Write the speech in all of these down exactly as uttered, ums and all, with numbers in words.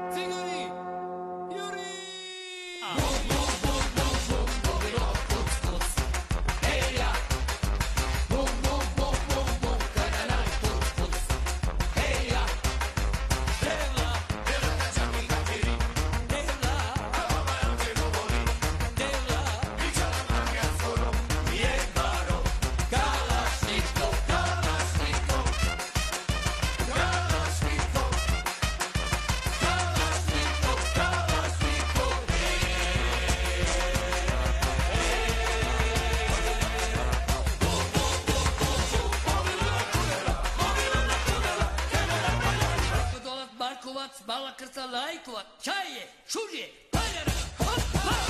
Bala krca lajkova, čaje, šužje, paljara, hop, hop!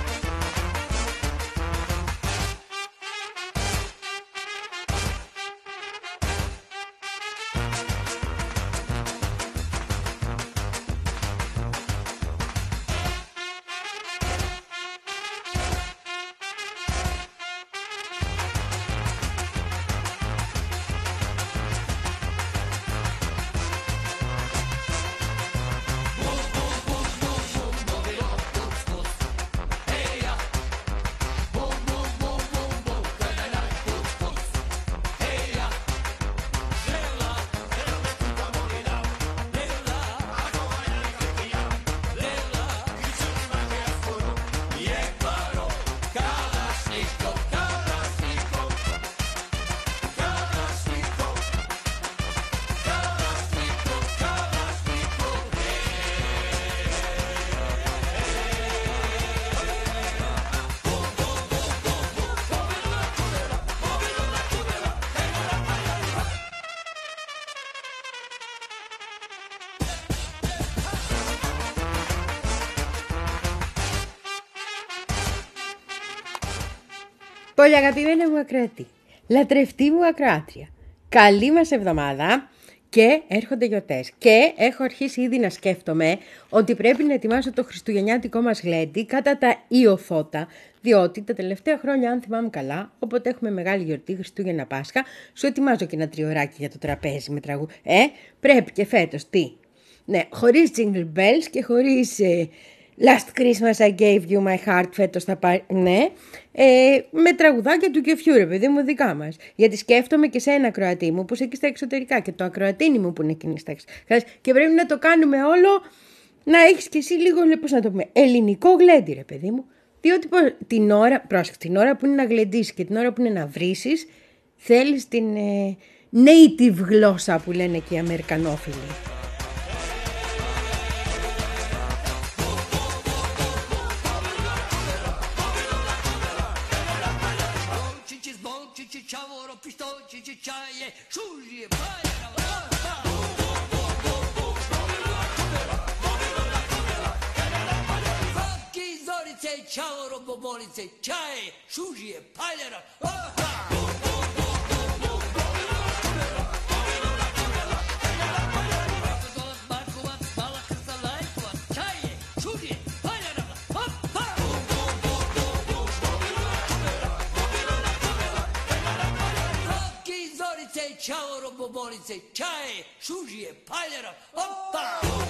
Πολύ αγαπημένα μου ακροατή, λατρευτή μου ακροάτρια, καλή μας εβδομάδα και έρχονται γιορτές. Και έχω αρχίσει ήδη να σκέφτομαι ότι πρέπει να ετοιμάσω το χριστουγεννιάτικο μας γλέντι κατά τα Ιωθώτα, διότι τα τελευταία χρόνια, αν θυμάμαι καλά, όποτε έχουμε μεγάλη γιορτή, Χριστούγεννα, Πάσχα, σου ετοιμάζω και ένα τριωράκι για το τραπέζι με τραγούδι. Ε, πρέπει και φέτος τι. Ναι, χωρίς jingle bells και χωρίς... Ε, Last Christmas I gave you my heart, φέτος θα πάρει, ναι, ε, με τραγουδάκια του κεφιού, ρε παιδί μου, δικά μας. Γιατί σκέφτομαι και σε ένα ακροατή μου που είσαι εκεί στα εξωτερικά και το ακροατίνι μου που είναι εκεί στα εξωτερικά. Και πρέπει να το κάνουμε όλο, να έχεις κι εσύ λίγο, πώς να το πούμε, ελληνικό γλέντι, ρε παιδί μου. Διότι την ώρα, πρόσεξε, την ώρα που είναι να γλεντήσεις και την ώρα που είναι να βρήσεις, θέλεις την ε, native γλώσσα που λένε και οι Αμερικανόφιλοι. Čavoro, bobolice, čaje, šužije, paljara, Markovac, bala krca lajkova, čaje, šužije, paljara, hop, hop! Roki, zorice, čavoro, bobolice, čaje, šužije, paljara, hop, hop!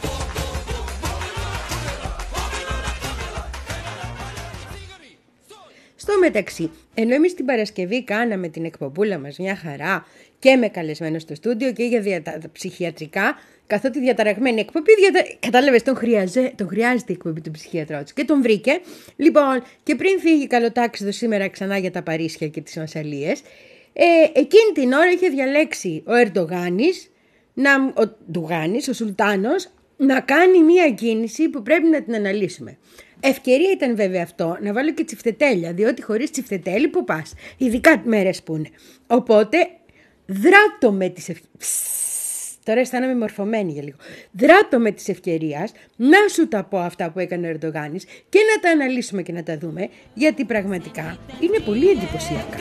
Στο μεταξύ, ενώ εμείς την Παρασκευή κάναμε την εκπομπούλα μας μια χαρά και με καλεσμένο στο στούντιο και για διατα... ψυχιατρικά, καθότι διαταραγμένη εκπομπή, διατα... κατάλαβες, τον, χρειαζε... τον χρειάζεται η εκπομπή του ψυχιατρό του και τον βρήκε. Λοιπόν, και πριν φύγει καλοτάξιδο σήμερα ξανά για τα Παρίσια και τις Μασσαλίες, ε, εκείνη την ώρα είχε διαλέξει ο Ερντογάνης, να... ο Ντουγάνης, ο Σουλτάνος, να κάνει μια κίνηση που πρέπει να την αναλύσουμε. Ευκαιρία ήταν βέβαια αυτό να βάλω και τσιφτετέλια, διότι χωρίς τσιφτετέλι που πας, ειδικά μέρες που είναι. Οπότε δράτω με τις ευκαιρίες, τώρα αισθάνομαι μορφωμένη για λίγο, δράτω με τις ευκαιρίες να σου τα πω αυτά που έκανε ο Ερντογάνης και να τα αναλύσουμε και να τα δούμε, γιατί πραγματικά είναι πολύ εντυπωσιακά.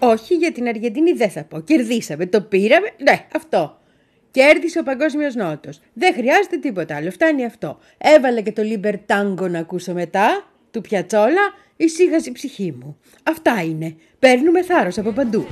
Όχι, για την Αργεντινή δεν θα πω. Κερδίσαμε, το πήραμε. Ναι, αυτό. Κέρδισε ο Παγκόσμιος Νότος. Δεν χρειάζεται τίποτα άλλο. Φτάνει αυτό. Έβαλε και το Λιμπερτάγκο να ακούσω μετά, του Πιατσόλα, ησύχασε η ψυχή μου. Αυτά είναι. Παίρνουμε θάρρος από παντού.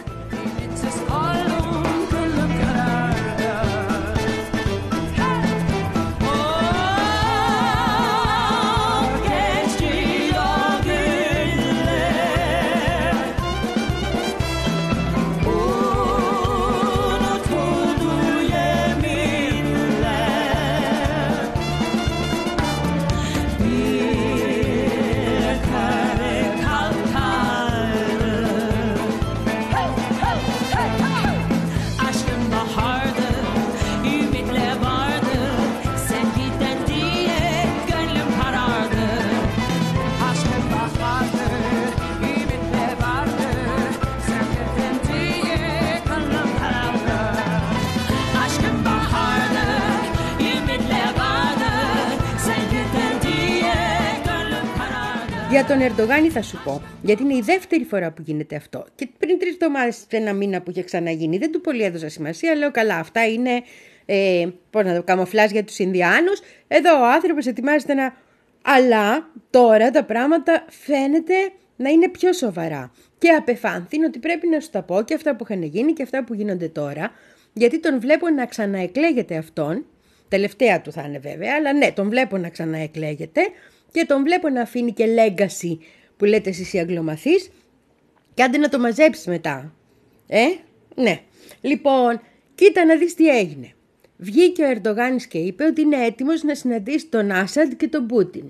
Για τον Ερντογάν θα σου πω, γιατί είναι η δεύτερη φορά που γίνεται αυτό. Και πριν τρεις εβδομάδες, ένα μήνα που είχε ξαναγίνει, δεν του πολύ έδωσα σημασία. Λέω καλά, αυτά είναι ε, πώς να το καμοφλάζ για τους Ινδιάνους. Εδώ ο άνθρωπος ετοιμάζεται να. Αλλά τώρα τα πράγματα φαίνεται να είναι πιο σοβαρά. Και απεφάνθην ότι πρέπει να σου τα πω και αυτά που είχαν γίνει και αυτά που γίνονται τώρα, γιατί τον βλέπω να ξαναεκλέγεται αυτόν. Τελευταία του θα είναι βέβαια, αλλά ναι, τον βλέπω να ξαναεκλέγεται. Και τον βλέπω να αφήνει και legacy που λέτε εσείς οι Αγγλομαθείς και άντε να το μαζέψεις μετά. Ε, ναι. Λοιπόν, κοίτα να δεις τι έγινε. Βγήκε ο Ερντογάνης και είπε ότι είναι έτοιμος να συναντήσει τον Άσαντ και τον Πούτιν.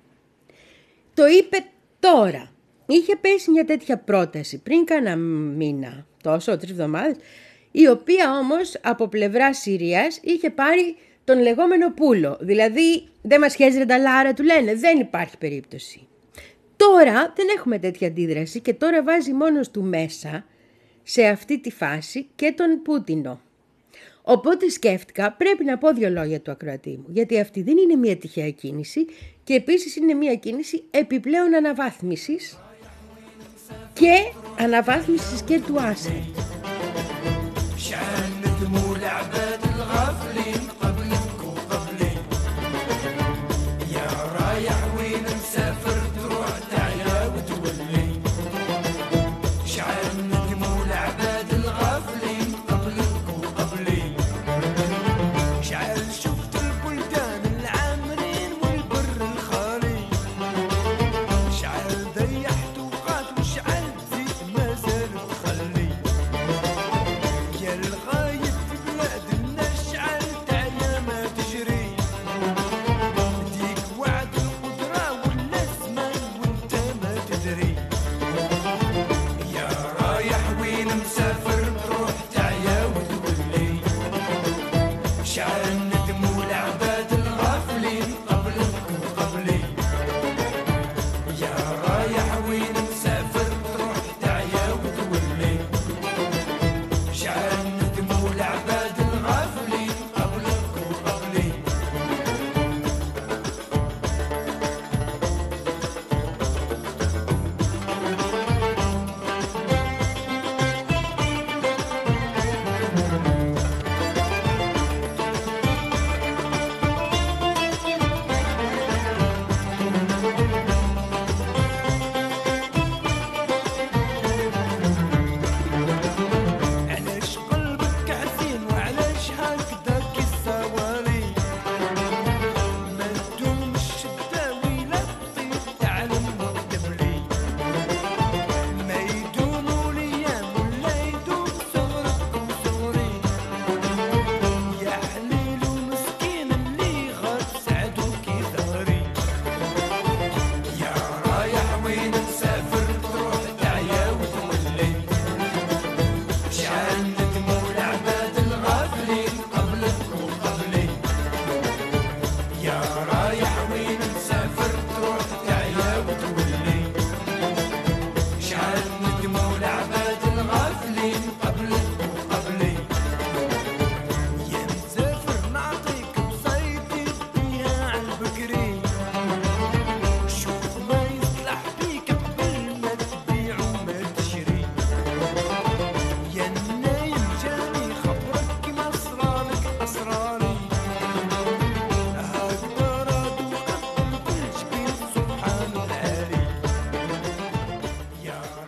Το είπε τώρα. Είχε πέσει μια τέτοια πρόταση πριν κάνα μήνα, τόσο, τρεις εβδομάδες, η οποία όμως από πλευρά Συρίας είχε πάρει τον λεγόμενο πούλο. Δηλαδή δεν μας χέζει ρενταλάρα, του λένε, δεν υπάρχει περίπτωση. Τώρα δεν έχουμε τέτοια αντίδραση και τώρα βάζει μόνος του μέσα σε αυτή τη φάση και τον Πούτινο. Οπότε σκέφτηκα, πρέπει να πω δύο λόγια του ακροατή μου, γιατί αυτή δεν είναι μια τυχαία κίνηση και επίσης είναι μια κίνηση επιπλέον αναβάθμισης και αναβάθμισης και του Άσαντ.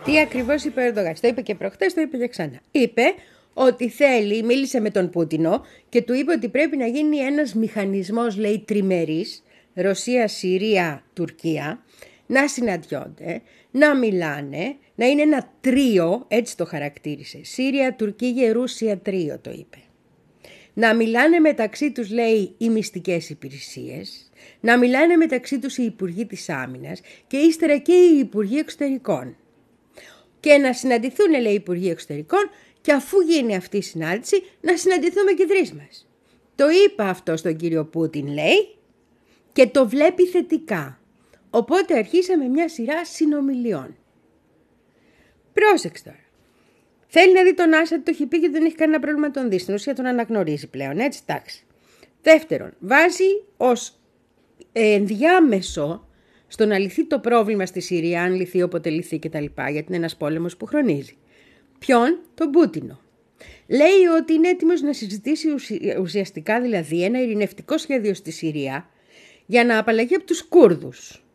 Τι ακριβώς είπε ο Ερντογάν? Το είπε και προχτές, το είπε και ξανά. Είπε ότι θέλει, μίλησε με τον Πούτινο και του είπε ότι πρέπει να γίνει ένας μηχανισμός, λέει, τριμερής, Ρωσία, Συρία, Τουρκία, να συναντιόνται, να μιλάνε, να είναι ένα τρίο, έτσι το χαρακτήρισε. Σύρια, Τουρκία, Ρούσια, τρίο το είπε. Να μιλάνε μεταξύ τους, λέει, οι μυστικές υπηρεσίες, να μιλάνε μεταξύ τους οι υπουργοί της άμυνας και ύστερα και οι υπουργοί εξωτερικών. Και να συναντηθούν, λέει, οι υπουργοί εξωτερικών και αφού γίνει αυτή η συνάντηση να συναντηθούμε και τρεις μας. Το είπα αυτό στον κύριο Πούτιν, λέει, και το βλέπει θετικά. Οπότε αρχίσαμε μια σειρά συνομιλιών. Πρόσεξε τώρα. Θέλει να δει τον Άσαντ, το έχει πει και δεν έχει κανένα πρόβλημα να τον δει. Στην ουσία τον αναγνωρίζει πλέον, έτσι, εντάξει. Δεύτερον, βάζει ως ενδιάμεσο στο να λυθεί το πρόβλημα στη Συρία, αν λυθεί όποτε λυθεί κτλ. Γιατί είναι ένας πόλεμος που χρονίζει. Ποιον? Τον Πούτινο. Λέει ότι είναι έτοιμος να συζητήσει ουσιαστικά δηλαδή ένα ειρηνευτικό σχέδιο στη Συρία για να απαλλαγεί από τους Κούρδους.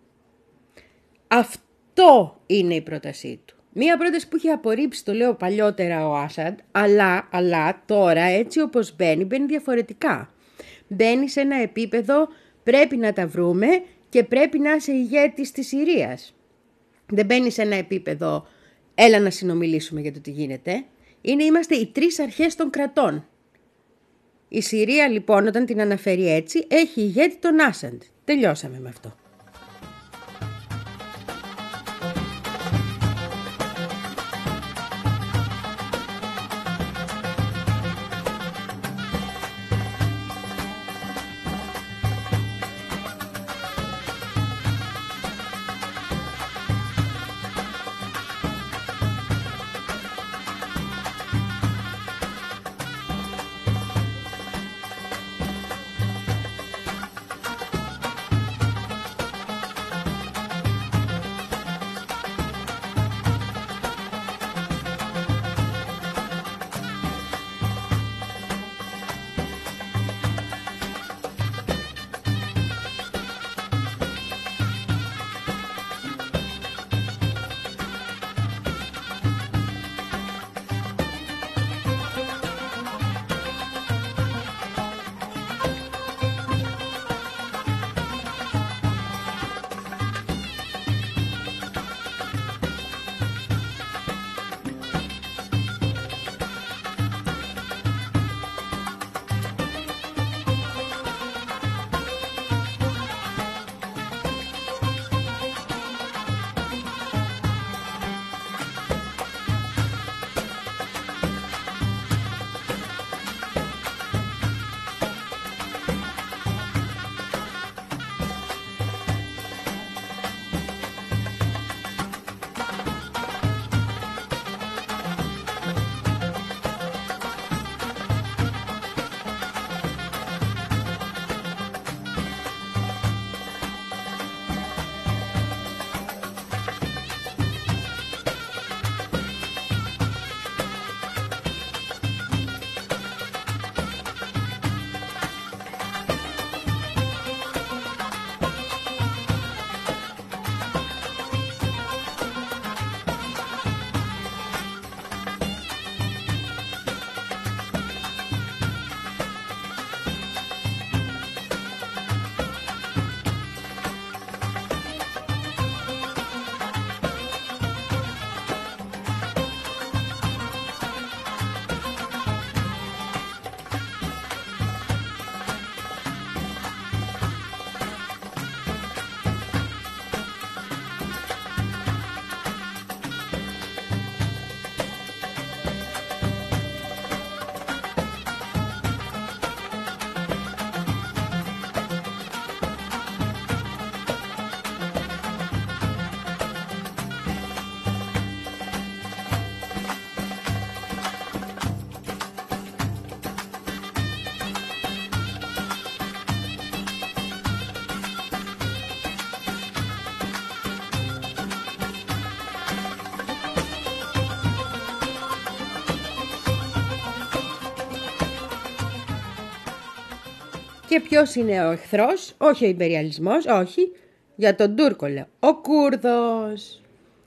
Αυτό είναι η πρότασή του. Μία πρόταση που είχε απορρίψει, το λέω παλιότερα, ο Άσαντ, αλλά, αλλά τώρα έτσι όπως μπαίνει, μπαίνει διαφορετικά. Μπαίνει σε ένα επίπεδο, πρέπει να τα βρούμε και πρέπει να είσαι ηγέτης της Συρίας. Δεν μπαίνει σε ένα επίπεδο, έλα να συνομιλήσουμε για το τι γίνεται. Είναι, είμαστε οι τρεις αρχές των κρατών. Η Συρία λοιπόν, όταν την αναφέρει έτσι, έχει ηγέτη τον Άσαντ. Τελειώσαμε με αυτό. Και ποιος είναι ο εχθρός? Όχι ο ιμπεριαλισμός, όχι. Για τον Τούρκο λέω. Ο Κούρδος.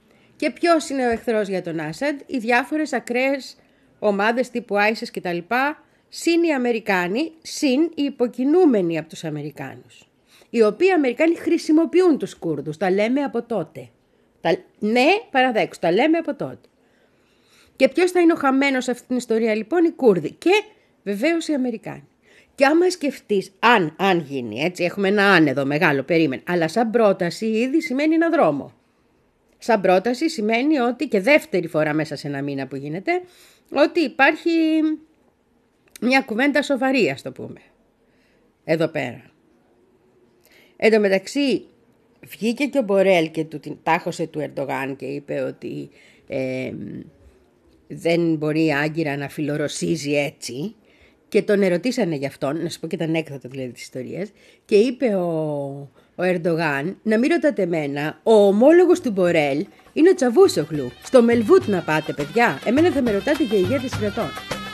Και ποιος είναι ο εχθρός για τον Άσαντ? Οι διάφορες ακραίες ομάδες τύπου άισις και τα λοιπά, συν οι Αμερικάνοι, συν οι υποκινούμενοι από τους Αμερικάνους. Οι οποίοι Αμερικάνοι χρησιμοποιούν τους Κούρδους, τα λέμε από τότε. Τα... Ναι, παραδέξου, τα λέμε από τότε. Και ποιος θα είναι ο χαμένος σε αυτή την ιστορία λοιπόν? Οι Κούρδοι και βεβαίως οι Αμερικάνοι. Και άμα σκεφτείς, αν, αν γίνει, έτσι έχουμε ένα άνεδο μεγάλο, περίμενε, αλλά σαν πρόταση ήδη σημαίνει ένα δρόμο. Σαν πρόταση σημαίνει ότι και δεύτερη φορά μέσα σε ένα μήνα που γίνεται, ότι υπάρχει μια κουβέντα σοβαρή, ας το πούμε, εδώ πέρα. Εν τω μεταξύ βγήκε και ο Μπορέλ και του την τάχωσε του Ερντογάν και είπε ότι ε, δεν μπορεί η Άγκυρα να φιλορωσίζει έτσι και τον ερωτήσανε γι' αυτόν, να σου πω και τα ανέκδοτα δηλαδή της ιστορίας, και είπε ο, ο Ερντογάν να μην ρωτάτε εμένα, ο ομόλογος του Μπορέλ είναι ο Τσαβούσογλου, στο Μελβούτ να πάτε παιδιά, εμένα θα με ρωτάτε για ηγέτης κρατών.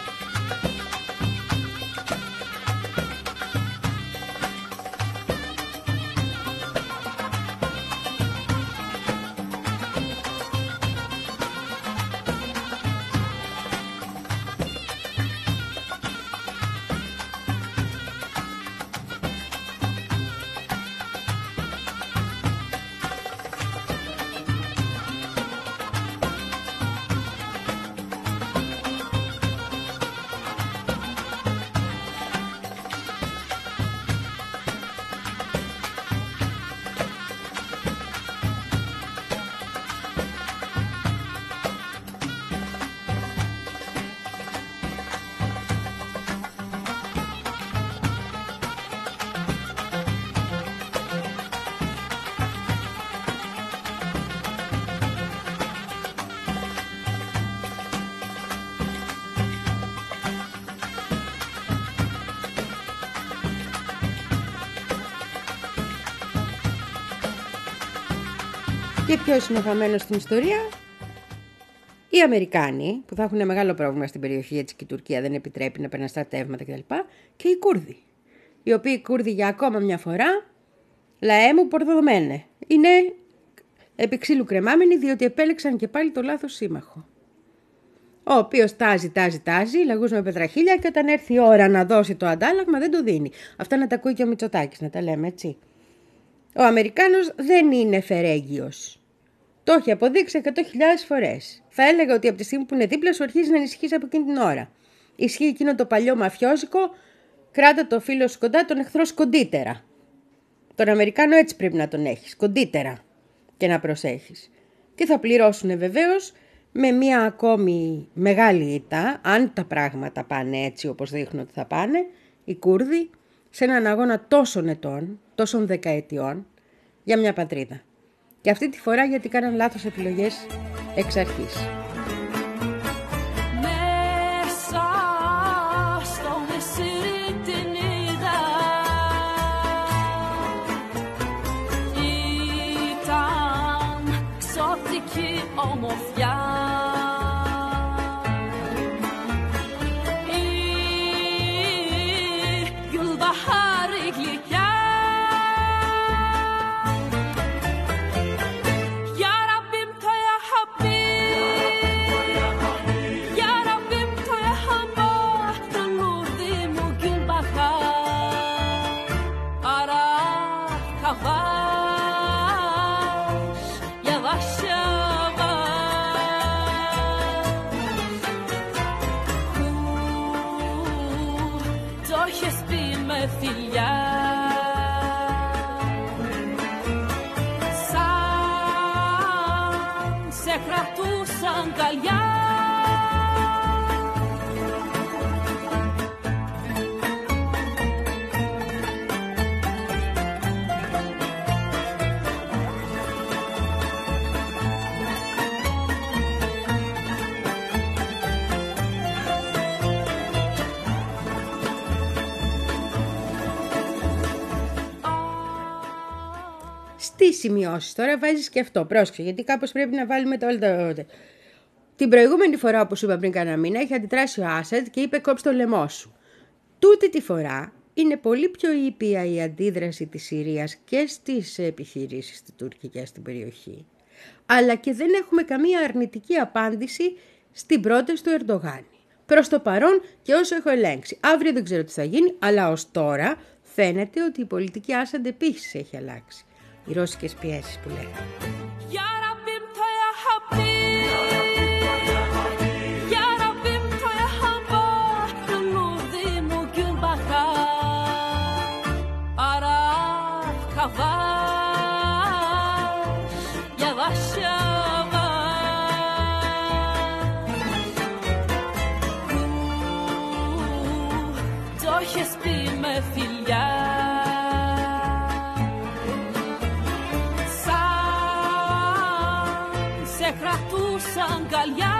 Και ποιος είναι χαμένος στην ιστορία? Οι Αμερικάνοι, που θα έχουν μεγάλο πρόβλημα στην περιοχή, έτσι και η Τουρκία δεν επιτρέπει να περνάνε στρατεύματα κτλ. Και οι Κούρδοι, οι οποίοι οι Κούρδοι για ακόμα μια φορά, λαέ μου πορδομένε, είναι επί ξύλου κρεμάμενοι, διότι επέλεξαν και πάλι το λάθος σύμμαχο. Ο οποίος τάζει, τάζει, τάζει, λαγούς με πετραχίλια, και όταν έρθει η ώρα να δώσει το αντάλλαγμα δεν το δίνει. Αυτά να τα ακούει και ο Μητσοτάκης, να τα λέμε έτσι. Ο Αμερικάνος δεν είναι φερέγγιος. Το έχει αποδείξει εκατό χιλιάδες φορές. Θα έλεγα ότι από τη στιγμή που είναι δίπλα σου αρχίζει να ανησυχείς από εκείνη την ώρα. Ισχύει εκείνο το παλιό μαφιόζικο, κράτα το φίλο σου κοντά, τον εχθρό σου κοντύτερα. Τον Αμερικάνο έτσι πρέπει να τον έχεις, κοντύτερα, και να προσέχεις. Και θα πληρώσουν βεβαίως με μια ακόμη μεγάλη ήττα, αν τα πράγματα πάνε έτσι όπως δείχνουν ότι θα πάνε, οι Κούρδοι σε έναν αγώνα τόσων ετών, τόσων δεκαετιών, για μια πατρίδα. Και αυτή τη φορά γιατί κάναν λάθος επιλογές εξ αρχής. Μέσα στο μεσήρι την είδα, ήταν ξωτική ομορφιά. Η Γουλμπαχάρη γλυκιά, φιλιά, σαν σε κρατούσαν καλιά. Τι σημειώσεις τώρα βάζεις και αυτό, πρόσεξε, γιατί κάπως πρέπει να βάλουμε το όλο το... Την προηγούμενη φορά, όπως είπα πριν κάνα μήνα, είχε αντιδράσει ο Άσαντ και είπε κόψε το λαιμό σου. Τούτη τη φορά είναι πολύ πιο ήπια η αντίδραση της Συρίας και στις επιχειρήσεις του τουρκικές στην περιοχή. αλλά και δεν έχουμε καμία αρνητική απάντηση στην πρόταση του Ερντογάν. Προς το παρόν και όσο έχω ελέγξει. Αύριο δεν ξέρω τι θα γίνει, αλλά ως τώρα φαίνεται ότι η πολιτική Άσαντ επίσης έχει αλλάξει. Οι ρώσικες πιέσεις που λέγανε. Έχεις πει με φιλιά σαν σε κρατούσα αγκαλιά.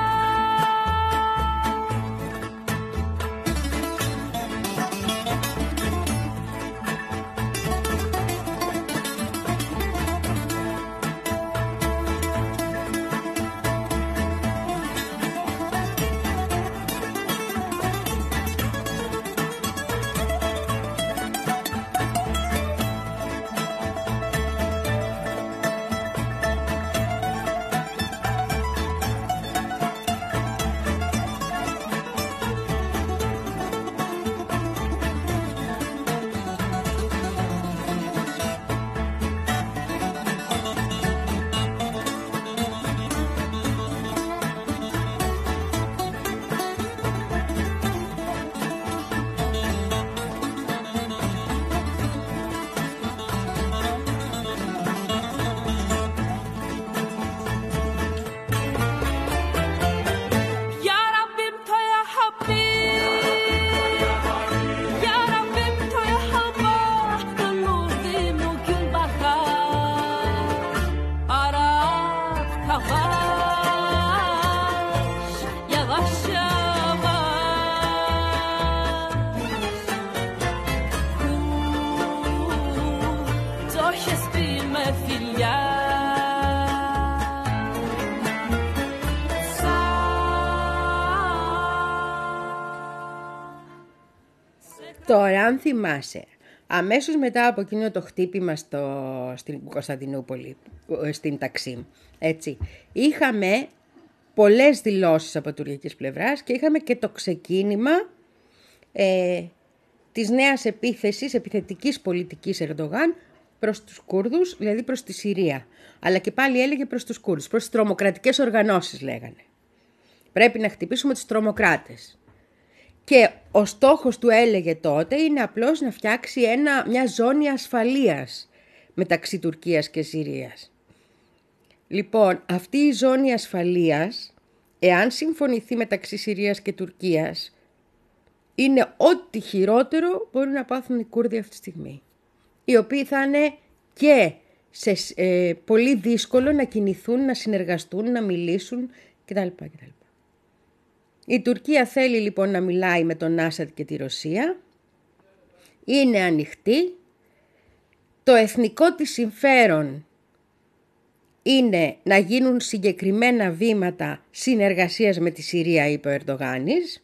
Τώρα, αν θυμάσαι, αμέσως μετά από εκείνο το χτύπημα στο, στην Κωνσταντινούπολη, στην Ταξίμ, έτσι, είχαμε πολλές δηλώσεις από τουρκικής πλευράς και είχαμε και το ξεκίνημα ε, της νέας επίθεσης, επιθετικής πολιτικής Ερντογάν προς τους Κούρδους, δηλαδή προς τη Συρία. Αλλά και πάλι έλεγε προς τους Κούρδους, προς τις τρομοκρατικές οργανώσεις λέγανε. Πρέπει να χτυπήσουμε τους τρομοκράτες. Και ο στόχος του έλεγε τότε είναι απλώς να φτιάξει ένα, μια ζώνη ασφαλείας μεταξύ Τουρκίας και Συρίας. Λοιπόν, αυτή η ζώνη ασφαλείας, εάν συμφωνηθεί μεταξύ Συρίας και Τουρκίας, είναι ό,τι χειρότερο μπορεί να πάθουν οι Κούρδοι αυτή τη στιγμή. Οι οποίοι θα είναι και σε, ε, πολύ δύσκολο να κινηθούν, να συνεργαστούν, να μιλήσουν κτλ. κτλ. Η Τουρκία θέλει λοιπόν να μιλάει με τον Άσαντ και τη Ρωσία. Είναι ανοιχτή. Το εθνικό της συμφέρον είναι να γίνουν συγκεκριμένα βήματα συνεργασίας με τη Συρία, είπε ο Ερντογάνης.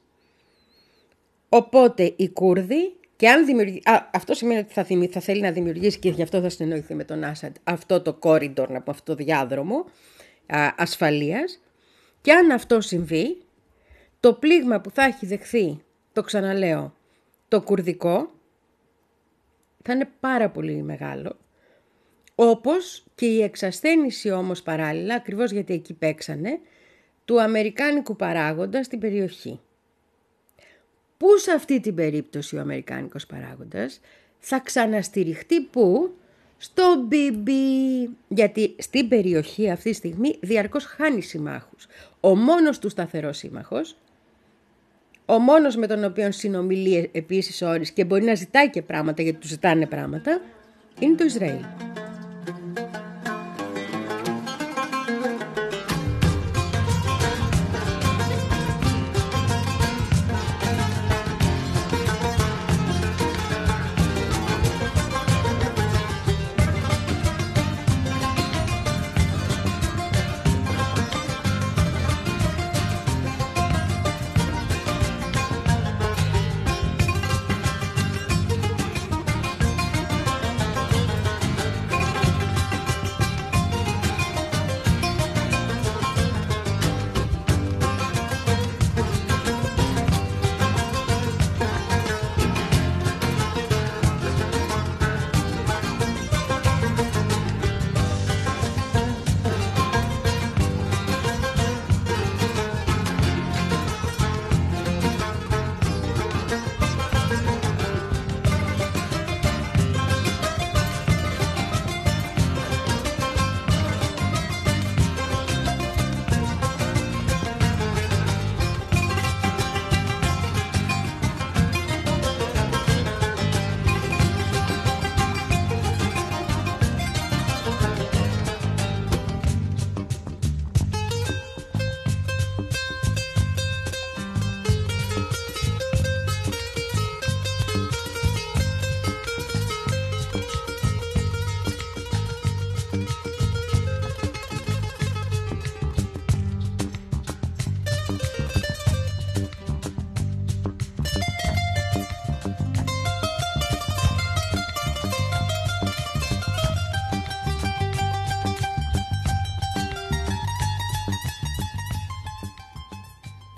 Οπότε οι Κούρδοι, και αν δημιουργεί, α, αυτό σημαίνει ότι θα, θυμί, θα θέλει να δημιουργήσει και γι' αυτό θα συνεννοηθεί με τον Άσαντ αυτό το corridor, αυτό το διάδρομο α, ασφαλείας. Και αν αυτό συμβεί, το πλήγμα που θα έχει δεχθεί, το ξαναλέω, το κουρδικό, θα είναι πάρα πολύ μεγάλο. Όπως και η εξασθένηση όμως παράλληλα, ακριβώς γιατί εκεί παίξανε, του αμερικάνικου παράγοντα στην περιοχή. Πού σε αυτή την περίπτωση ο αμερικάνικος παράγοντας θα ξαναστηριχτεί πού? Στο μπιμπι, γιατί στην περιοχή αυτή τη στιγμή διαρκώς χάνει συμμάχους. Ο μόνος του σταθερός σύμμαχος, ο μόνος με τον οποίο συνομιλεί επίσης ώρες και μπορεί να ζητάει και πράγματα, γιατί του ζητάνε πράγματα, είναι το Ισραήλ.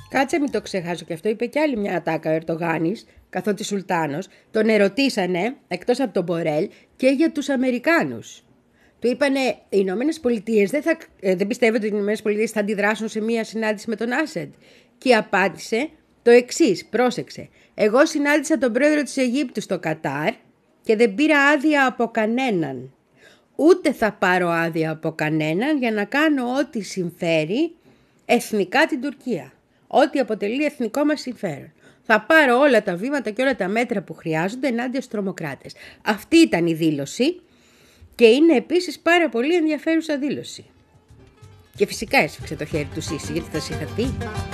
Κάτσε μην το ξεχάσω και αυτό είπε κι άλλη μια ατάκα ο Ερντογάνης, καθότι Σουλτάνος, τον ερωτήσανε, εκτός από τον Μπορέλ, και για τους Αμερικάνους. Του είπανε, οι Ηνωμένες Πολιτείες δεν, θα, ε, δεν πιστεύετε ότι οι Ηνωμένες Πολιτείες θα αντιδράσουν σε μία συνάντηση με τον Άσαντ. Και απάντησε το εξής, πρόσεξε. Εγώ συνάντησα τον πρόεδρο της Αιγύπτου στο Κατάρ και δεν πήρα άδεια από κανέναν. Ούτε θα πάρω άδεια από κανέναν για να κάνω ό,τι συμφέρει εθνικά την Τουρκία. Ό,τι αποτελεί εθνικό μας συμφέρον. Θα πάρω όλα τα βήματα και όλα τα μέτρα που χρειάζονται ενάντια στους τρομοκράτες. Αυτή ήταν η δήλωση και είναι επίσης πάρα πολύ ενδιαφέρουσα δήλωση. Και φυσικά έσφιξε το χέρι του Σίση, γιατί θα συγχαθεί.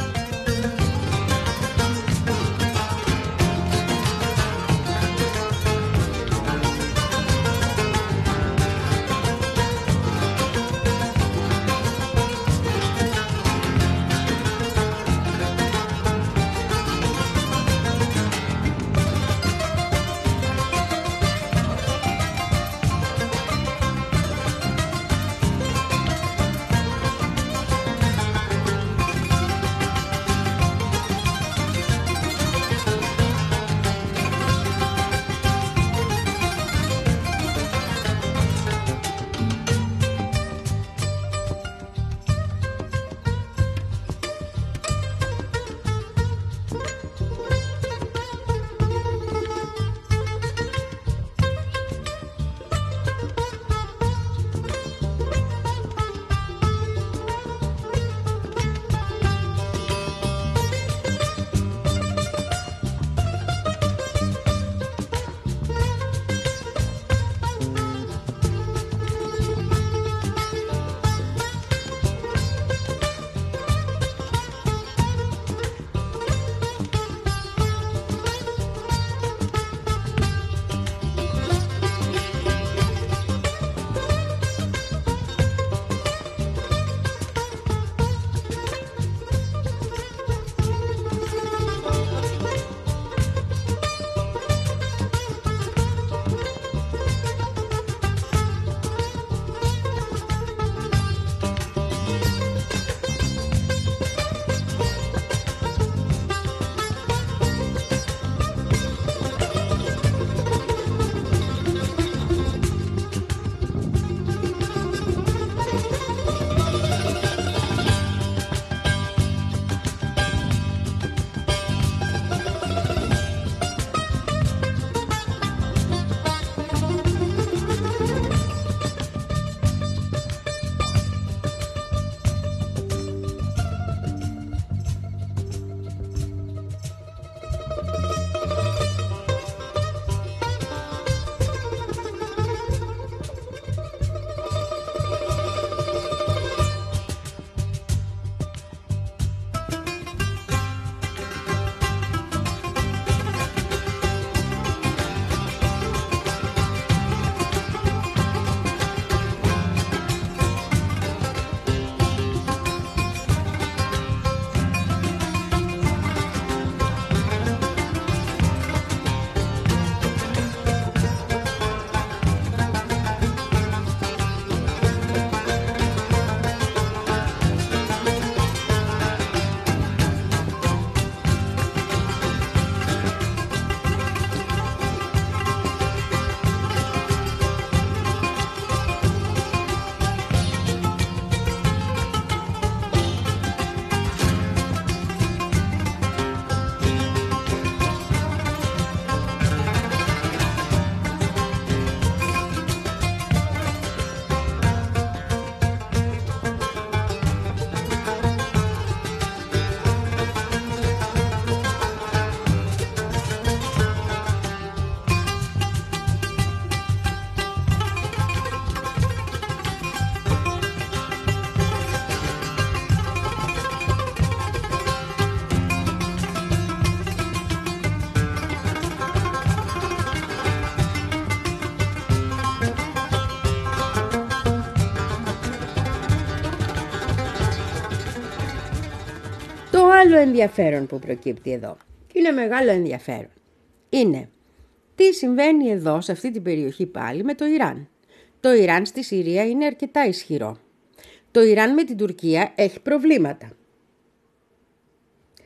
άλλο ενδιαφέρον που προκύπτει εδώ, και είναι μεγάλο ενδιαφέρον, είναι τι συμβαίνει εδώ σε αυτή την περιοχή πάλι με το Ιράν. Το Ιράν στη Συρία είναι αρκετά ισχυρό. Το Ιράν με την Τουρκία έχει προβλήματα.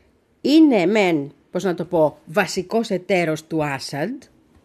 είναι μεν, πώς να το πω, βασικός εταίρος του Άσαντ,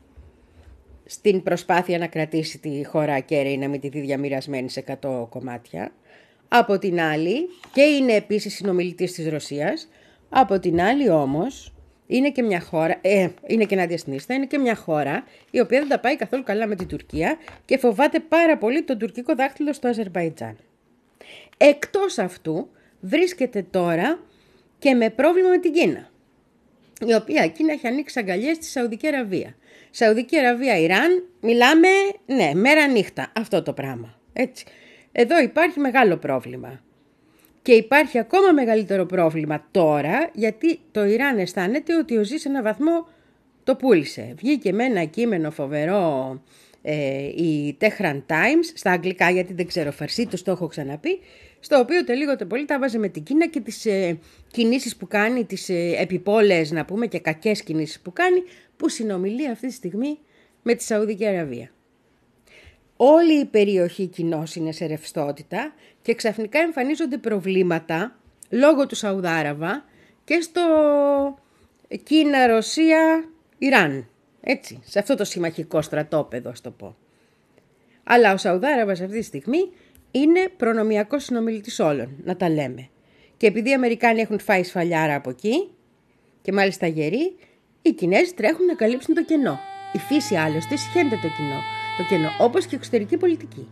στην προσπάθεια να κρατήσει τη χώρα ακέραιη, να μην τη δει διαμοιρασμένη σε εκατό κομμάτια. Από την άλλη, και είναι επίσης συνομιλητής της Ρωσίας, από την άλλη όμως, είναι και μια χώρα, ε, είναι και ενάντια στην ίστα, είναι και μια χώρα η οποία δεν τα πάει καθόλου καλά με την Τουρκία και φοβάται πάρα πολύ τον τουρκικό δάχτυλο στο Αζερμπαϊτζάν. Εκτός αυτού, βρίσκεται τώρα και με πρόβλημα με την Κίνα, η οποία Κίνα έχει ανοίξει αγκαλιές στη Σαουδική Αραβία. Σαουδική Αραβία, Ιράν, μιλάμε, ναι, μέρα νύχτα, αυτό το πράγμα, έτσι. Εδώ υπάρχει μεγάλο πρόβλημα. Και υπάρχει ακόμα μεγαλύτερο πρόβλημα τώρα, γιατί το Ιράν αισθάνεται ότι ο Ζη σε έναν βαθμό το πούλησε. Βγήκε με ένα κείμενο φοβερό ε, η Tehran Times, στα αγγλικά γιατί δεν ξέρω φαρσί, το έχω ξαναπεί, στο οποίο τελείωτε πολύ τα βάζε με την Κίνα και τις ε, κινήσεις που κάνει, τις ε, επιπόλαιες να πούμε και κακές κινήσεις που κάνει, που συνομιλεί αυτή τη στιγμή με τη Σαουδική Αραβία. Όλη η περιοχή κοινώς είναι σε ρευστότητα και ξαφνικά εμφανίζονται προβλήματα λόγω του Σαουδάραβα και στο Κίνα, Ρωσία, Ιράν. Έτσι, σε αυτό το συμμαχικό στρατόπεδο, ας το πω. Αλλά ο Σαουδάραβας αυτή τη στιγμή είναι προνομιακός συνομιλητής όλων, να τα λέμε. Και επειδή οι Αμερικάνοι έχουν φάει σφαλιάρα από εκεί, και μάλιστα γεροί, οι Κινέζοι τρέχουν να καλύψουν το κενό. Η φύση άλλωστε συχαίνεται το κενό, το κενό, όπως και η εξωτερική πολιτική.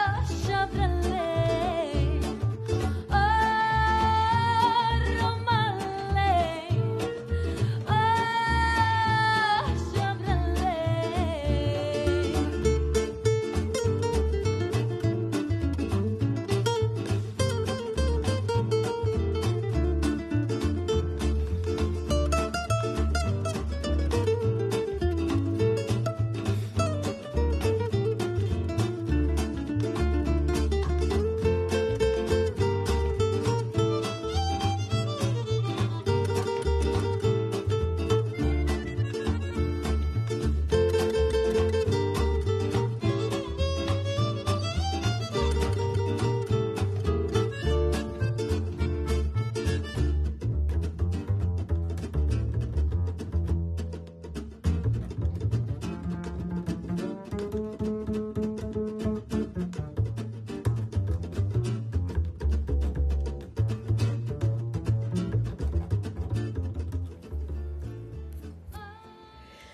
Roma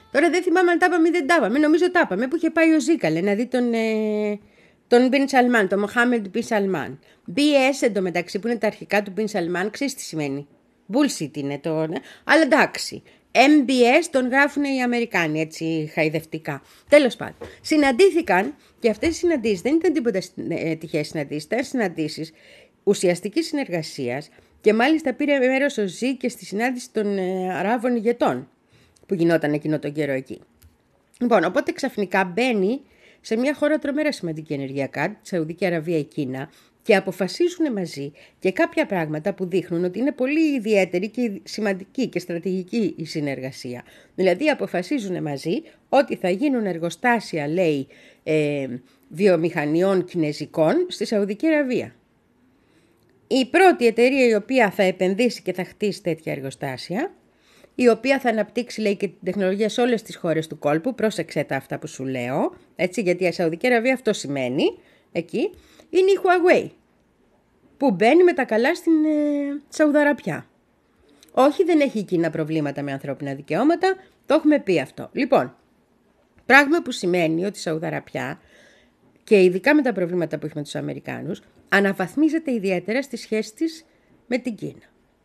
Τώρα δεν θυμάμαι αν τα είπαμε ή δεν τα είπαμε. Νομίζω τα είπαμε. Που είχε πάει ο Ζήκαλε να δει τον, ε, τον Μπιν Σαλμάν, τον Μοχάμεντ Μπιν Σαλμάν. μπι ες εντωμεταξύ που είναι τα αρχικά του Μπιν Σαλμάν, ξέρεις τι σημαίνει. Bullshit είναι το. Ναι. Αλλά εντάξει. εμ μπι ες τον γράφουν οι Αμερικάνοι έτσι χαϊδευτικά. Τέλος πάντων. Συναντήθηκαν και αυτές οι συναντήσεις δεν ήταν τίποτα τυχαίες συναντήσεις. Ήταν συναντήσεις ουσιαστικής συνεργασίας και μάλιστα πήρε μέρος ο Ζή και στη συνάντηση των ε, Αράβων ηγετών που γινόταν εκείνο τον καιρό εκεί. Λοιπόν, οπότε ξαφνικά μπαίνει σε μια χώρα τρομερά σημαντική ενεργειακά, τη Σαουδική Αραβία, η Κίνα, και αποφασίζουν μαζί και κάποια πράγματα που δείχνουν ότι είναι πολύ ιδιαίτερη και σημαντική και στρατηγική η συνεργασία. Δηλαδή αποφασίζουν μαζί ότι θα γίνουν εργοστάσια, λέει, ε, βιομηχανιών κινεζικών στη Σαουδική Αραβία. Η πρώτη εταιρεία η οποία θα επενδύσει και θα χτίσει τέτοια εργοστάσια, η οποία θα αναπτύξει, λέει, και την τεχνολογία σε όλες τις χώρες του κόλπου, πρόσεξε τα αυτά που σου λέω, έτσι, γιατί η Σαουδική Αραβία αυτό σημαίνει, εκεί, είναι η Huawei, που μπαίνει με τα καλά στην ε, Σαουδαραπιά. Όχι, δεν έχει η Κίνα προβλήματα με ανθρώπινα δικαιώματα, το έχουμε πει αυτό. Λοιπόν, πράγμα που σημαίνει ότι η Σαουδαραπιά, και ειδικά με τα προβλήματα που έχει με τους Αμερικάνους, αναβαθμίζεται ιδιαίτερα στη σχέση της με την Κίνα.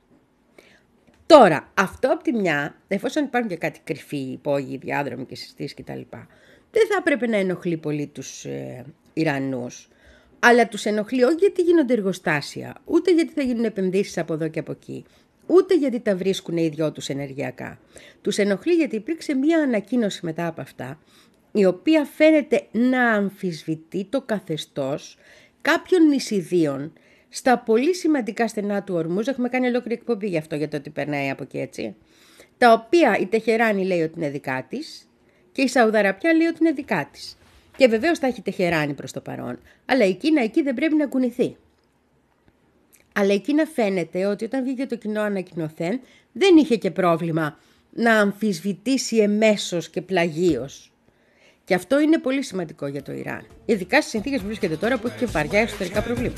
Τώρα, αυτό από τη μια, εφόσον υπάρχουν και κάτι κρυφοί, υπόγειοι, διάδρομοι και συστήσεις κτλ., δεν θα έπρεπε να ενοχλεί πολύ τους ε, Ιρανούς, αλλά τους ενοχλεί όχι γιατί γίνονται εργοστάσια, ούτε γιατί θα γίνουν επενδύσεις από εδώ και από εκεί, ούτε γιατί τα βρίσκουν οι δυο τους ενεργειακά. Τους ενοχλεί γιατί υπήρξε μια ανακοίνωση μετά από αυτά, η οποία φαίνεται να αμφισβητεί το καθεστώς κάποιων νησιδίων στα πολύ σημαντικά στενά του Ορμούζ. Έχουμε κάνει ολόκληρη εκπομπή γι' αυτό, για το ότι περνάει από εκεί, έτσι. Τα οποία η Τεχεράνη λέει ότι είναι δικά της και η Σαουδαραπιά λέει ότι είναι δικά της. Και βεβαίως θα έχει Τεχεράνη προς το παρόν, αλλά η Κίνα εκεί δεν πρέπει να κουνηθεί. Αλλά η Κίνα φαίνεται ότι όταν βγήκε το κοινό ανακοινωθέν δεν είχε και πρόβλημα να αμφισβητήσει εμέσως και πλαγίως. Και αυτό είναι πολύ σημαντικό για το Ιράν. Ειδικά στις συνθήκες που βρίσκεται τώρα, που έχει και βαριά εσωτερικά προβλήματα.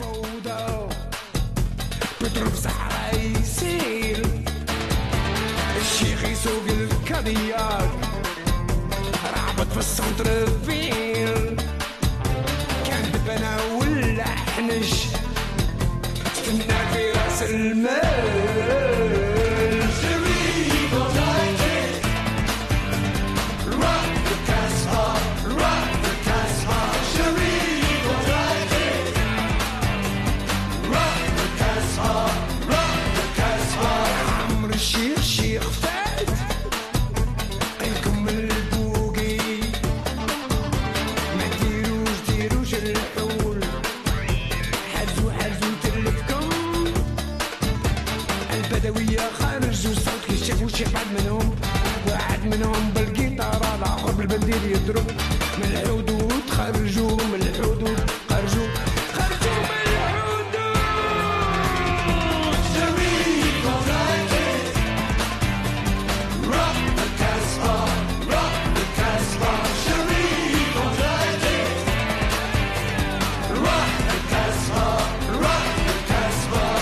يضرب من الحدود خرجوا من الحدود خرجوا خرجوا من الحدود شريك وغادر rock the Casbah rock the Casbah شريك وغادر rock the Casbah rock the Casbah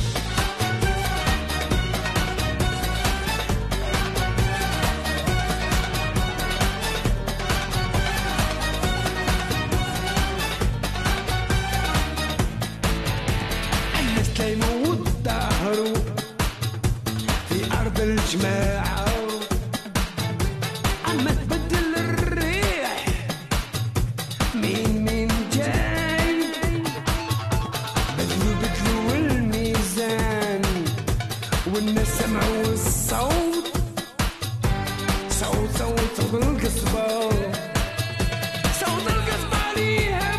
الجماعة عم تبدل الريح مين مين جاي بدلوا بدلوا الميزان والناس سمعوا الصوت صوت صوت صوت القصبة صوت القصبة ليها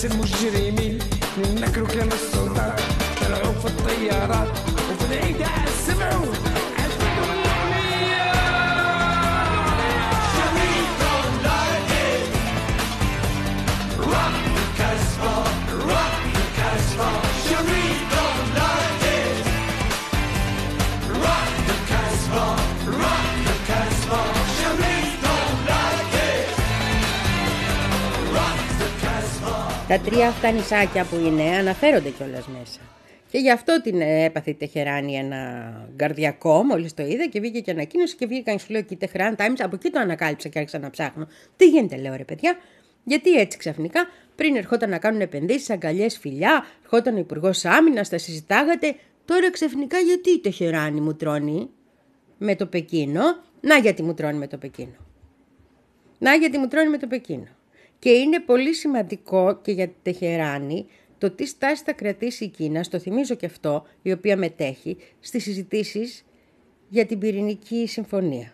الناس المجرمين ننكروا كلام السلطات طلعوا في الطيارات وفي العيد سمعوا عزموا الأغنية. Shawty don't like it. Rock the Casbah, rock the Casbah. Shawty don't like it. Rock the Casbah, rock the Casbah. Shawty don't like it. Rock the Casbah. Τα τρία αυτά νησάκια που είναι αναφέρονται κιόλας μέσα. Και γι' αυτό την έπαθε η Τεχεράνη ένα καρδιακό, μόλις το είδα και βγήκε και ανακοίνωση και βγήκαν, σου λέω, και η Tehran Times. Από εκεί το ανακάλυψα και άρχισα να ψάχνω. Τι γίνεται, λέω, ρε παιδιά, γιατί έτσι ξαφνικά πριν ερχόταν να κάνουν επενδύσεις, αγκαλιές, φιλιά, ερχόταν ο Υπουργός Άμυνας, τα συζητάγατε. Τώρα ξαφνικά γιατί η Τεχεράνη μου τρώνει με το Πεκίνο. Να γιατί μου τρώνει με το Πεκίνο. Να γιατί μου τρώνει με το Πεκίνο. Και είναι πολύ σημαντικό και για τη Τεχεράνη το τι στάση θα κρατήσει η Κίνα, στο θυμίζω και αυτό, η οποία μετέχει στις συζητήσεις για την πυρηνική συμφωνία.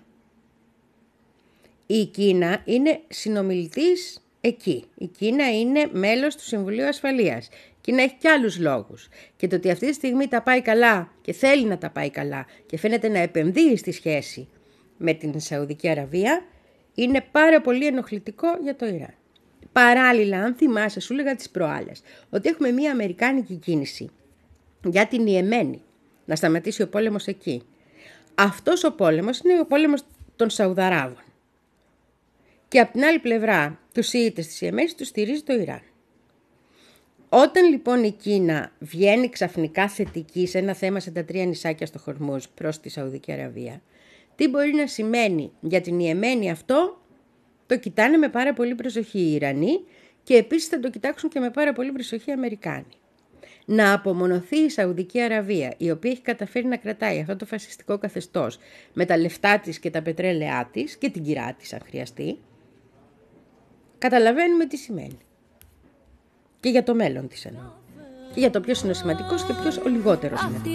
Η Κίνα είναι συνομιλητής εκεί. Η Κίνα είναι μέλος του Συμβουλίου Ασφαλείας. Η Κίνα έχει και άλλους λόγους. Και το ότι αυτή τη στιγμή τα πάει καλά και θέλει να τα πάει καλά και φαίνεται να επενδύει στη σχέση με την Σαουδική Αραβία είναι πάρα πολύ ενοχλητικό για το Ιράν. Παράλληλα, αν θυμάσαι, σου έλεγα τις προάλλες, ότι έχουμε μια αμερικάνικη κίνηση για την Ιεμένη, να σταματήσει ο πόλεμος εκεί. Αυτός ο πόλεμος είναι ο πόλεμος των Σαουδαράβων. Και από την άλλη πλευρά, τους Σιήτες της Ιεμένης τους στηρίζει το Ιράν. Όταν λοιπόν η Κίνα βγαίνει ξαφνικά θετική σε ένα θέμα σε τα τρία νησάκια στο Χορμούζ προς τη Σαουδική Αραβία, τι μπορεί να σημαίνει για την Ιεμένη αυτό? Το κοιτάνε με πάρα πολύ προσοχή οι Ιρανοί και επίσης θα το κοιτάξουν και με πάρα πολύ προσοχή οι Αμερικάνοι. Να απομονωθεί η Σαουδική Αραβία, η οποία έχει καταφέρει να κρατάει αυτό το φασιστικό καθεστώς με τα λεφτά της και τα πετρέλαιά της και την κυρά της αν χρειαστεί, καταλαβαίνουμε τι σημαίνει. Και για το μέλλον της εννοώ. Και για το ποιος είναι ο σημαντικός και ποιος ο λιγότερος σημαντικός.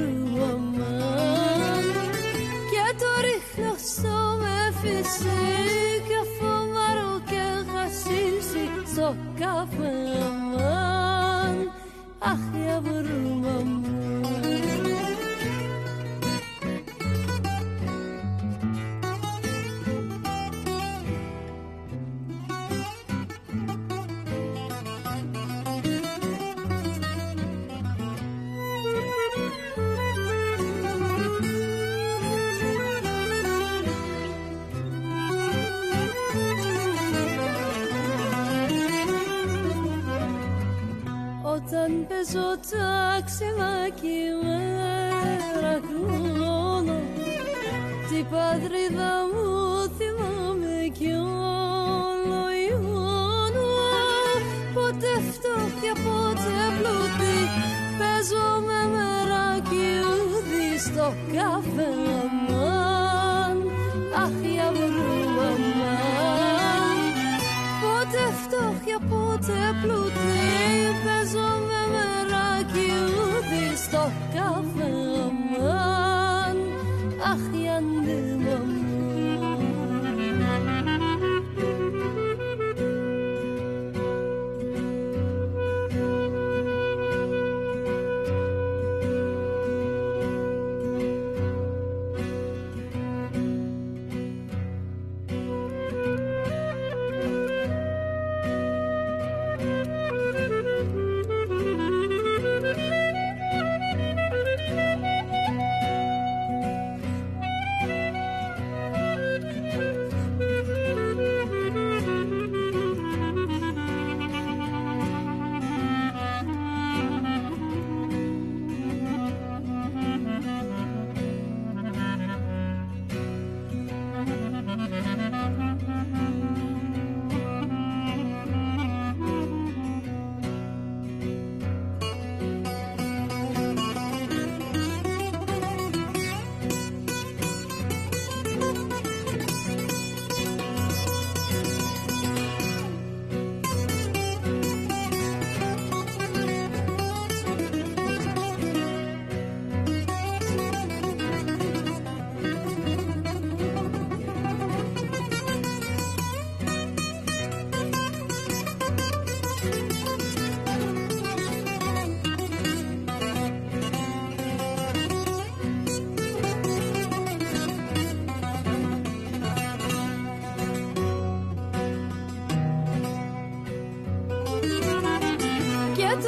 Και το ρίχνω στο μεφισί και φοβάρω και χασίσει στο καφέ αμάν. Αχ, για βρούμα μου. Όταν παίζω ταξιμάκι με ρακρώνω, την πατρίδα μου θυμάμαι κι όλο ιώνω. Πότε φτώχεια, πότε πλούτη, παίζω με μεράκι ουδί στο καφέ αμάν. Αχ, για βρούμε αμάν. Πότε φτώχεια, πότε πλούτη, παίζω με μεράκι ουδί στο καφέ αμάν. Αχ, για νήμα μου.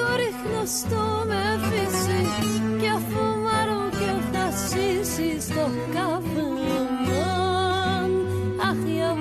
ρίχνω στο μεφίσι κι αφού μαρώ και φτασίσει στο καφέ. Αχ, για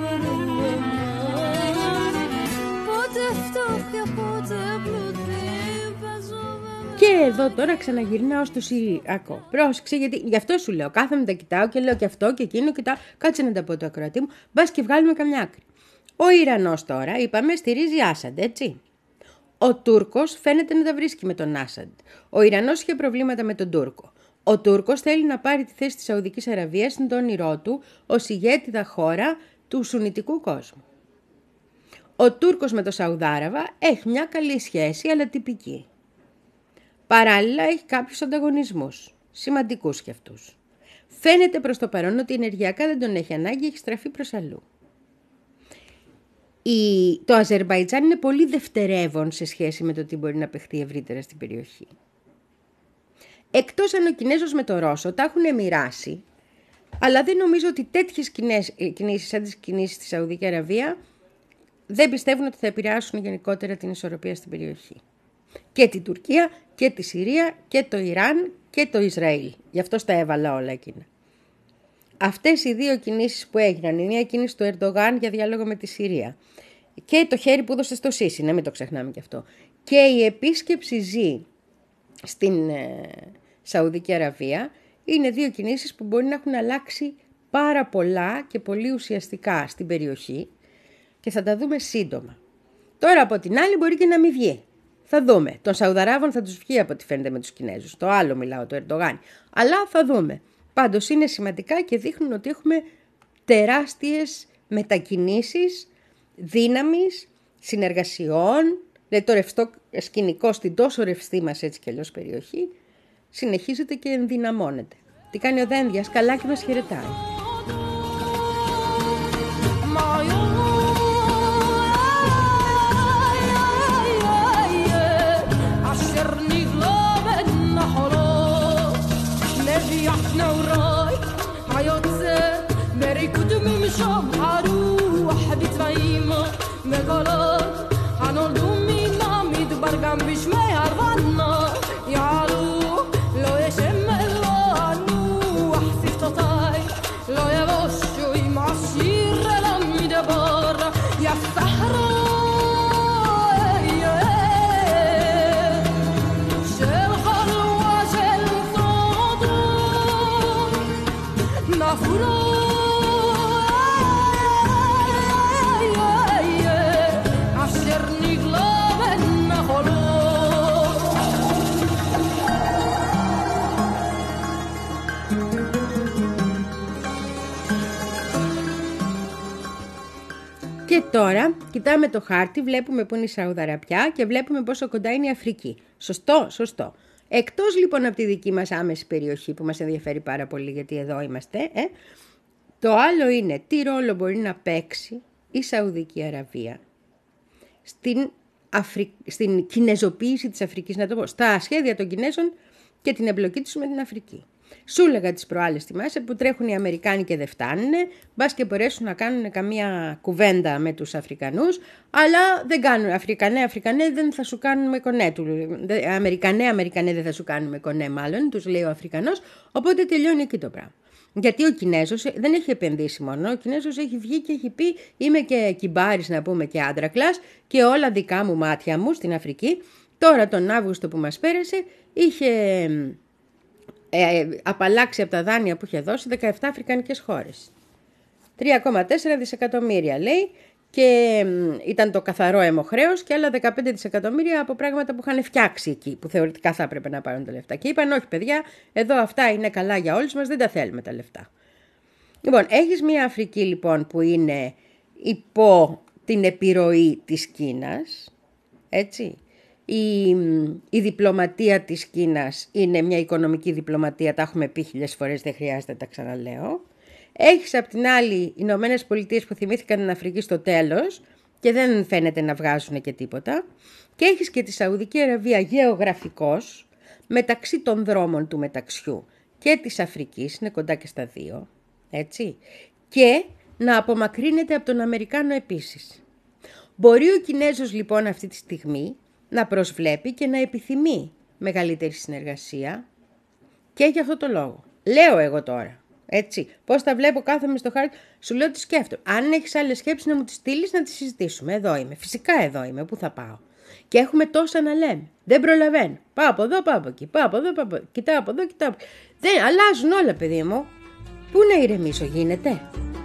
πότε φτώχεια, πότε πλούτη. Και εδώ τώρα ξαναγυρνάω στο Συριακό. Πρόσεξε, γιατί γι' αυτό σου λέω. Κάθομαι, τα κοιτάω και λέω και αυτό και εκείνο. Κοιτάω. Κάτσε να τα πω το ακροατή μου. Μπας και βγάλουμε καμιά άκρη. Ο Ιρανός τώρα, είπαμε, στηρίζει Άσαντ, έτσι. Ο Τούρκος φαίνεται να τα βρίσκει με τον Άσαντ. Ο Ιρανός είχε προβλήματα με τον Τούρκο. Ο Τούρκος θέλει να πάρει τη θέση της Σαουδικής Αραβίας στην το όνειρό του ως ηγέτιδα χώρα του σουνιτικού κόσμου. Ο Τούρκος με τον Σαουδάραβα έχει μια καλή σχέση, αλλά τυπική. Παράλληλα έχει κάποιους ανταγωνισμούς, σημαντικούς κι αυτούς. Φαίνεται προς το παρόν ότι ενεργειακά δεν τον έχει ανάγκη, έχει στραφεί προς αλλού. Η... Το Αζερμπαϊτζάν είναι πολύ δευτερεύον σε σχέση με το τι μπορεί να παιχτεί ευρύτερα στην περιοχή. Εκτός αν ο Κινέζος με το Ρώσο τα έχουν μοιράσει, αλλά δεν νομίζω ότι τέτοιες κινήσεις σαν τις κινήσεις στη Σαουδική Αραβία δεν πιστεύουν ότι θα επηρεάσουν γενικότερα την ισορροπία στην περιοχή. Και την Τουρκία και τη Συρία και το Ιράν και το Ισραήλ. Γι' αυτό στα έβαλα όλα εκείνα. Αυτές οι δύο κινήσεις που έγιναν, η μία κίνηση του Ερντογάν για διάλογο με τη Συρία και το χέρι που έδωσε στο Σίσι, να μην το ξεχνάμε κι αυτό, και η επίσκεψη Ζή στην ε, Σαουδική Αραβία, είναι δύο κινήσεις που μπορεί να έχουν αλλάξει πάρα πολλά και πολύ ουσιαστικά στην περιοχή και θα τα δούμε σύντομα. Τώρα από την άλλη μπορεί και να μην βγει. Θα δούμε. Των Σαουδαράβων θα τους βγει από ό,τι φαίνεται με τους Κινέζους. Το άλλο μιλάω, το Ερντογάν. Αλλά θα δούμε. Πάντως είναι σημαντικά και δείχνουν ότι έχουμε τεράστιες μετακινήσεις, δύναμης, συνεργασιών. Δηλαδή το ρευστό σκηνικό στην τόσο ρευστή μας έτσι κι αλλιώς περιοχή συνεχίζεται και ενδυναμώνεται. Τι κάνει ο Δένδιας, καλά και μας χαιρετάει. Και τώρα κοιτάμε το χάρτη, βλέπουμε που είναι η Σαουδαραβιά και βλέπουμε πόσο κοντά είναι η Αφρική. Σωστό, σωστό. Εκτός λοιπόν από τη δική μας άμεση περιοχή που μας ενδιαφέρει πάρα πολύ γιατί εδώ είμαστε, ε, το άλλο είναι τι ρόλο μπορεί να παίξει η Σαουδική Αραβία στην, Αφρι... στην κινεζοποίηση της Αφρικής, να το πω, στα σχέδια των Κινέζων και την εμπλοκή τους με την Αφρική. Σου έλεγα τις προάλλες θυμάσαι που τρέχουν οι Αμερικάνοι και δεν φτάνουνε, μπας και μπορέσουν να κάνουν καμία κουβέντα με τους Αφρικανούς, αλλά δεν κάνουν. Αφρικανέ, Αφρικανέ δεν θα σου κάνουν με κονέ του. Αμερικανέ, Αμερικανέ δεν θα σου κάνουν με κονέ, μάλλον, τους λέει ο Αφρικανός, οπότε τελειώνει εκεί το πράγμα. Γιατί ο Κινέζος δεν έχει επενδύσει μόνο, ο Κινέζος έχει βγει και έχει πει είμαι και κυμπάρης να πούμε και άντρακλας και όλα δικά μου μάτια μου στην Αφρική. Τώρα τον Αύγουστο που μας πέρασε είχε ε, απαλλάξει από τα δάνεια που είχε δώσει δεκαεπτά αφρικανικές χώρες. τρία κόμμα τέσσερα δισεκατομμύρια λέει και ήταν το καθαρό αιμοχρέος και άλλα δεκαπέντε δισεκατομμύρια από πράγματα που είχαν φτιάξει εκεί, που θεωρητικά θα έπρεπε να πάρουν τα λεφτά. Και είπαν όχι παιδιά, εδώ αυτά είναι καλά για όλους μας, δεν τα θέλουμε τα λεφτά. Λοιπόν, έχεις μια Αφρική λοιπόν που είναι υπό την επιρροή της Κίνας, έτσι. Η, η διπλωματία της Κίνας είναι μια οικονομική διπλωματία, τα έχουμε πει χίλιες φορές, δεν χρειάζεται να τα ξαναλέω. Έχεις απ' την άλλη οι Ηνωμένες Πολιτείες που θυμήθηκαν την Αφρική στο τέλος και δεν φαίνεται να βγάζουν και τίποτα. Και έχεις και τη Σαουδική Αραβία γεωγραφικώς μεταξύ των δρόμων του μεταξιού και της Αφρικής, είναι κοντά και στα δύο, έτσι. Και να απομακρύνεται από τον Αμερικάνο επίσης. Μπορεί ο Κινέζος λοιπόν αυτή τη στιγμή να προσβλέπει και να επιθυμεί μεγαλύτερη συνεργασία και για αυτό το λόγο. Λέω εγώ τώρα, έτσι, πώς τα βλέπω, κάθομαι στο χάρτη, σου λέω τι σκέφτομαι. Αν έχεις άλλες σκέψεις να μου τις στείλεις να τις συζητήσουμε. Εδώ είμαι, φυσικά εδώ είμαι, πού θα πάω. Και έχουμε τόσα να λέμε. Δεν προλαβαίνω. Πάω από εδώ, πάω από εκεί, πάω από εδώ, πάω από εκεί. Κοιτάω από εδώ, κοιτάω από εκεί. Δεν αλλάζουν όλα, παιδί μου. Πού να ηρεμήσω, γίνεται.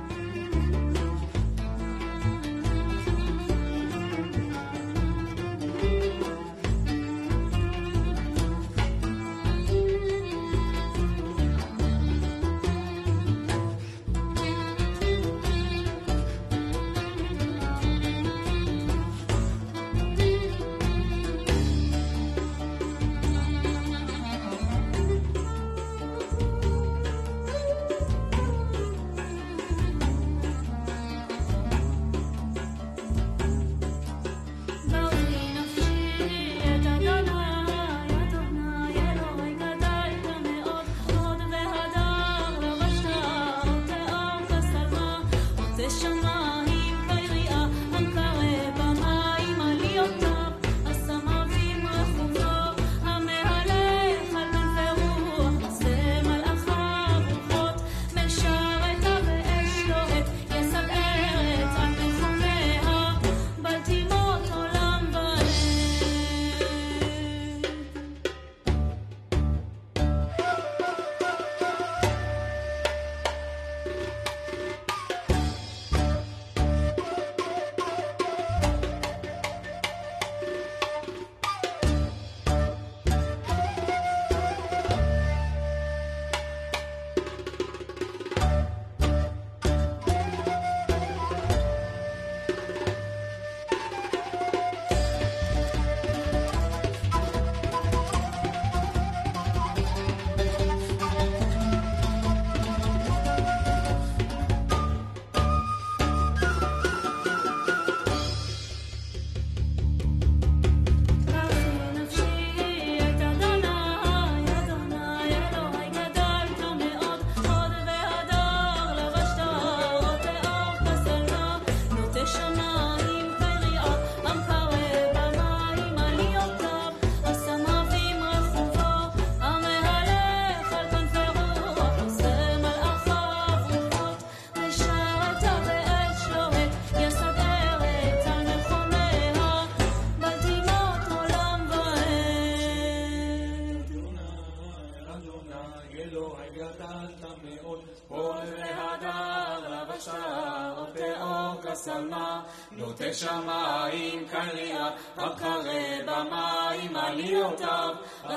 נוטה שמיים קליע, הקרא במים עליותיו,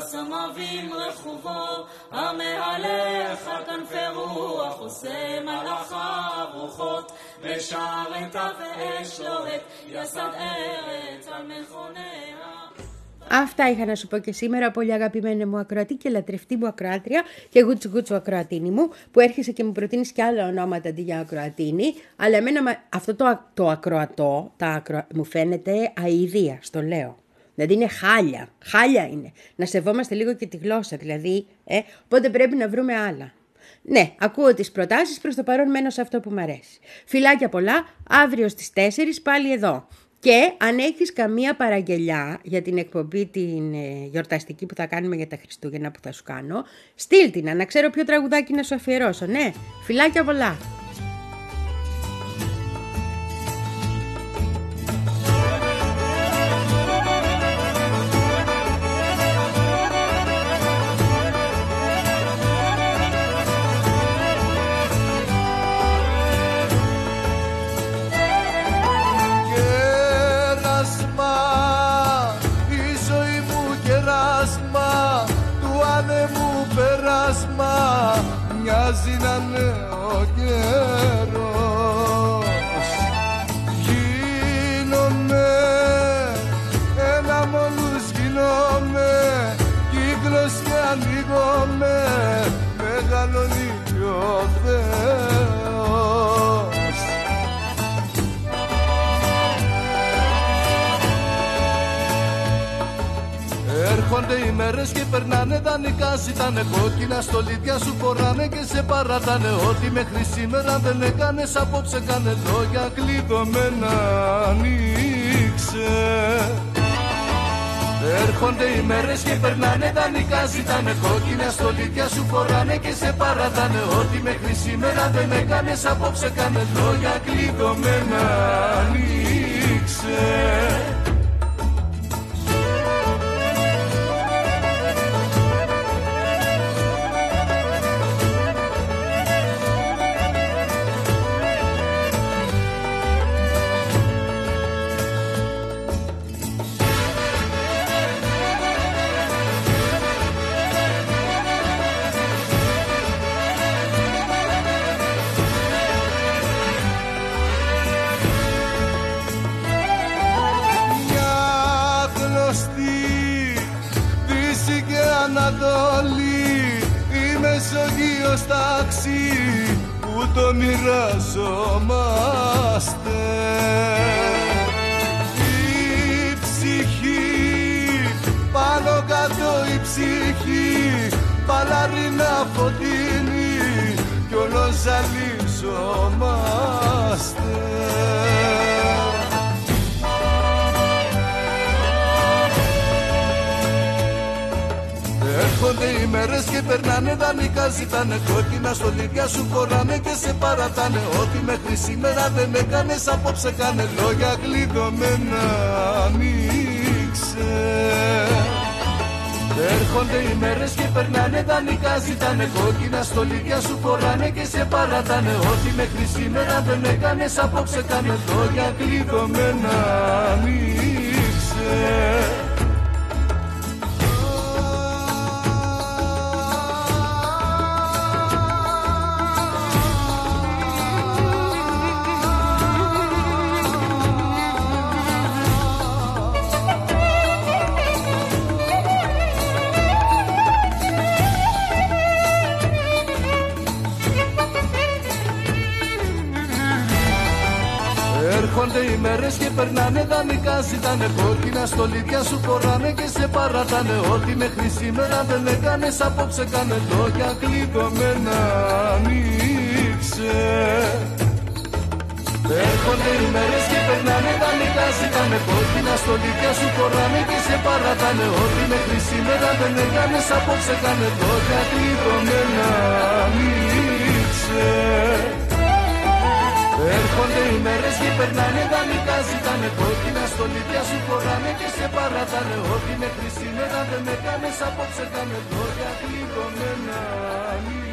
הסמבים רכובו, המהלך על כנפי רוח, עושה מלאכיו רוחות, ושרתה ואש לוהט, יסד ארץ על מכוניה. Αυτά είχα να σου πω και σήμερα, πολύ αγαπημένη μου ακροατή και λατρευτή μου ακροάτρια και γούτσου γούτσου ακροατίνη μου, που έρχεσαι και μου προτείνεις και άλλα ονόματα αντί για ακροατίνη, αλλά εμένα αυτό το, το ακροατό τα ακρο... μου φαίνεται αηδία, στο λέω. Δηλαδή είναι χάλια, χάλια είναι. Να σεβόμαστε λίγο και τη γλώσσα, δηλαδή, ε, οπότε πρέπει να βρούμε άλλα. Ναι, ακούω τις προτάσεις, προς το παρόν μένω σε αυτό που μου αρέσει. Φιλάκια πολλά, αύριο στις τέσσερις πάλι εδώ. Και αν έχεις καμία παραγγελιά για την εκπομπή την ε, γιορταστική που θα κάνουμε για τα Χριστούγεννα που θα σου κάνω, στείλ την, να ξέρω ποιο τραγουδάκι να σου αφιερώσω, ναι. Φιλάκια πολλά. Μοιάζει να είναι ο καιρός. Γίνομαι ένα μόλους, γίνομαι κύκλος και ανοίγομαι, μεγαλώνει ο Θεός. Έρχονται οι μέρες και περνάνε δανεικά, ζητάνε κόκκινα στολίδια, σου φοράνε και σε παρατάνε. Ό,τι μέχρι σήμερα δεν έκανες, απόψε κάνε λόγια κλειδωμένα, ανοίξε. Έρχονται οι μέρες και περνάνε, δανεικά ζητάνε, κόκκινα στολίδια σου φοράνε και σε παρατάνε. Ό,τι μέχρι σήμερα δεν έκανες, απόψε κάνε, λόγια κλειδωμένα ανοίξε. Ανατολή, η Μεσογείος τάξη που το μοιραζόμαστε. Η ψυχή, πάνω κάτω η ψυχή, παλαρίνα φωτεινή κι όλο ζαλίζομαστε. Έρχονται οι μέρες και περνάνε, δανεικά ζητάνε, κόκκινα στολίδια σου φοράνε και σε παρατάνε. Ό,τι μέχρι σήμερα δεν έκανες, απόψε κάνε, λόγια κλειδωμένα ανοίξε. Έρχονται οι μέρες και περνάνε, δανεικά ζητάνε, κόκκινα στολίδια σου φοράνε και σε παρατάνε. Ό,τι μέχρι σήμερα δεν έκανες, απόψε κάνε, λόγια κλειδωμένα ανοίξε. Έρχονται οι μέρες και περνάνε, δανεικά ζητάνε, κόκκινα στολίδια σου φοράνε και σε παρατάνε. Ό,τι μέχρι σήμερα δεν έκανες, απόψε κάνε, λόγια κλειδωμένα ανοίξε. Έρχονται οι μέρες και περνάνε, δανεικά ζητάνε, κόκκινα στολίδια σου φοράνε και σε παρατάνε. Ό,τι μέχρι σήμερα δεν έκανες, απόψε κάνε, λόγια κλειδωμένα ανοίξε. Έρχονται οι μέρες και περνάνε, δανεικά ζητάνε, κόκκινα στολίδια σου φοράνε και σε παρατάνε. Ό,τι μέχρι σήμερα δεν έκανες, απόψε κάνε, λόγια κλειδωμένα.